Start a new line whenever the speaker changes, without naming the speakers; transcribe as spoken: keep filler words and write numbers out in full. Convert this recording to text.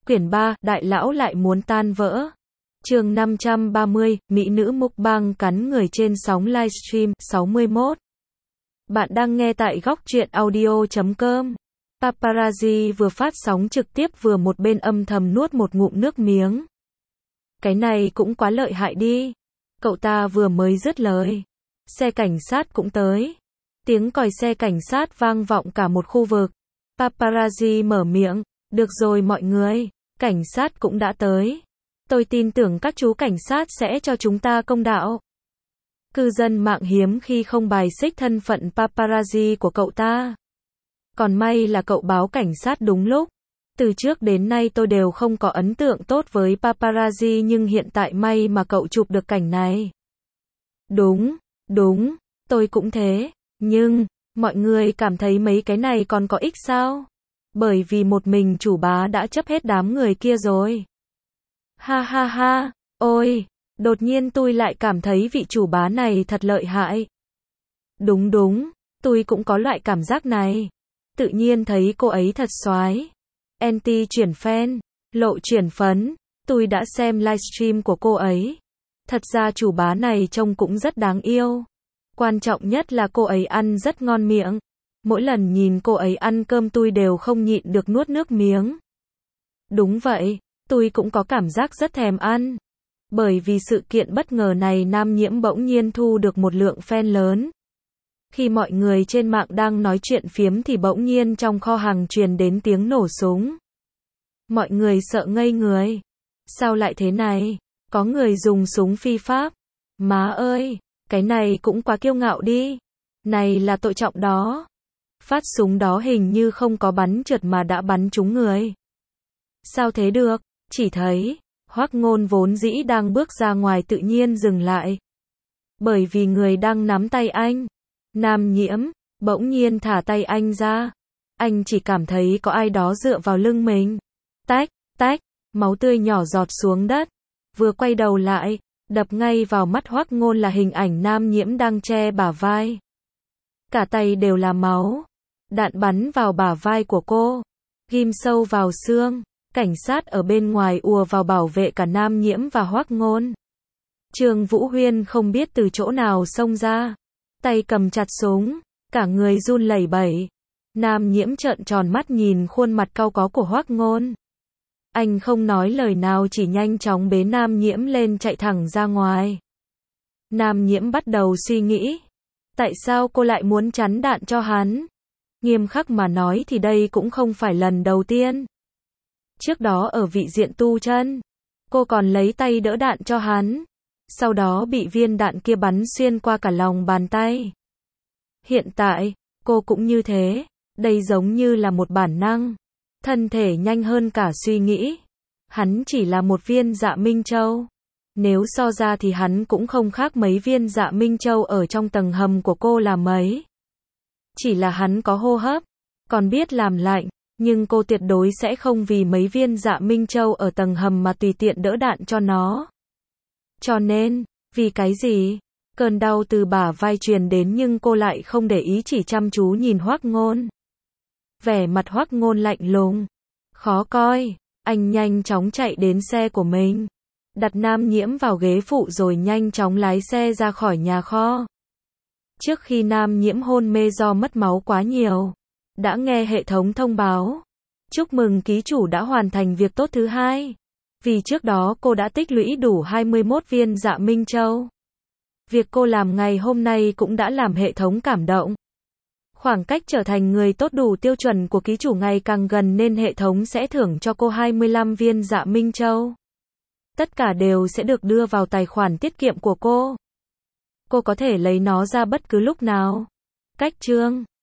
Quyển ba, Đại lão lại muốn tan vỡ. Chương năm trăm ba mươi, Mỹ nữ mukbang cắn người trên sóng livestream, sáu mươi mốt. Bạn đang nghe tại góc truyện audio chấm com. Paparazzi vừa phát sóng trực tiếp vừa một bên âm thầm nuốt một ngụm nước miếng. Cái này cũng quá lợi hại đi. Cậu ta vừa mới dứt lời. Xe cảnh sát cũng tới. Tiếng còi xe cảnh sát vang vọng cả một khu vực. Paparazzi mở miệng. Được rồi mọi người, cảnh sát cũng đã tới. Tôi tin tưởng các chú cảnh sát sẽ cho chúng ta công đạo. Cư dân mạng hiếm khi không bài xích thân phận paparazzi của cậu ta. Còn may là cậu báo cảnh sát đúng lúc. Từ trước đến nay tôi đều không có ấn tượng tốt với paparazzi nhưng hiện tại may mà cậu chụp được cảnh này. Đúng, đúng, tôi cũng thế. Nhưng, mọi người cảm thấy mấy cái này còn có ích sao? Bởi vì một mình chủ bá đã chấp hết đám người kia rồi. Ha ha ha, ôi, đột nhiên tôi lại cảm thấy vị chủ bá này thật lợi hại. Đúng đúng, tôi cũng có loại cảm giác này. Tự nhiên thấy cô ấy thật xoái. Anti chuyển fan, lộ chuyển phấn, tôi đã xem livestream của cô ấy. Thật ra chủ bá này trông cũng rất đáng yêu. Quan trọng nhất là cô ấy ăn rất ngon miệng. Mỗi lần nhìn cô ấy ăn cơm tôi đều không nhịn được nuốt nước miếng. Đúng vậy, tôi cũng có cảm giác rất thèm ăn. Bởi vì sự kiện bất ngờ này Nam Nhiễm bỗng nhiên thu được một lượng fan lớn. Khi mọi người trên mạng đang nói chuyện phiếm thì bỗng nhiên trong kho hàng truyền đến tiếng nổ súng. Mọi người sợ ngây người. Sao lại thế này? Có người dùng súng phi pháp. Má ơi, cái này cũng quá kiêu ngạo đi. Này là tội trọng đó. Phát súng đó hình như không có bắn trượt mà đã bắn trúng người. Sao thế được? Chỉ thấy, Hoắc Ngôn vốn dĩ đang bước ra ngoài tự nhiên dừng lại. Bởi vì người đang nắm tay anh. Nam Nhiễm, bỗng nhiên thả tay anh ra. Anh chỉ cảm thấy có ai đó dựa vào lưng mình. Tách, tách, máu tươi nhỏ giọt xuống đất. Vừa quay đầu lại, đập ngay vào mắt Hoắc Ngôn là hình ảnh Nam Nhiễm đang che bả vai. Cả tay đều là máu. Đạn bắn vào bả vai của cô. Ghim sâu vào xương. Cảnh sát ở bên ngoài ùa vào bảo vệ cả Nam Nhiễm và Hoắc Ngôn. Trương Vũ Huyên không biết từ chỗ nào xông ra. Tay cầm chặt súng. Cả người run lẩy bẩy. Nam Nhiễm trợn tròn mắt nhìn khuôn mặt cau có của Hoắc Ngôn. Anh không nói lời nào chỉ nhanh chóng bế Nam Nhiễm lên chạy thẳng ra ngoài. Nam Nhiễm bắt đầu suy nghĩ. Tại sao cô lại muốn chắn đạn cho hắn? Nghiêm khắc mà nói thì đây cũng không phải lần đầu tiên. Trước đó ở vị diện tu chân, cô còn lấy tay đỡ đạn cho hắn. Sau đó bị viên đạn kia bắn xuyên qua cả lòng bàn tay. Hiện tại, cô cũng như thế. Đây giống như là một bản năng. Thân thể nhanh hơn cả suy nghĩ. Hắn chỉ là một viên dạ Minh Châu. Nếu so ra thì hắn cũng không khác mấy viên dạ Minh Châu ở trong tầng hầm của cô là mấy. Chỉ là hắn có hô hấp, còn biết làm lạnh, nhưng cô tuyệt đối sẽ không vì mấy viên dạ Minh Châu ở tầng hầm mà tùy tiện đỡ đạn cho nó. Cho nên, vì cái gì? Cơn đau từ bả vai truyền đến nhưng cô lại không để ý chỉ chăm chú nhìn Hoắc Ngôn. Vẻ mặt Hoắc Ngôn lạnh lùng, khó coi, anh nhanh chóng chạy đến xe của mình. Đặt Nam Nhiễm vào ghế phụ rồi nhanh chóng lái xe ra khỏi nhà kho. Trước khi Nam Nhiễm hôn mê do mất máu quá nhiều, đã nghe hệ thống thông báo. Chúc mừng ký chủ đã hoàn thành việc tốt thứ hai. Vì trước đó cô đã tích lũy đủ hai mươi mốt viên dạ Minh Châu. Việc cô làm ngày hôm nay cũng đã làm hệ thống cảm động. Khoảng cách trở thành người tốt đủ tiêu chuẩn của ký chủ ngày càng gần nên hệ thống sẽ thưởng cho cô hai mươi lăm viên dạ Minh Châu. Tất cả đều sẽ được đưa vào tài khoản tiết kiệm của cô. Cô có thể lấy nó ra bất cứ lúc nào. Cách chương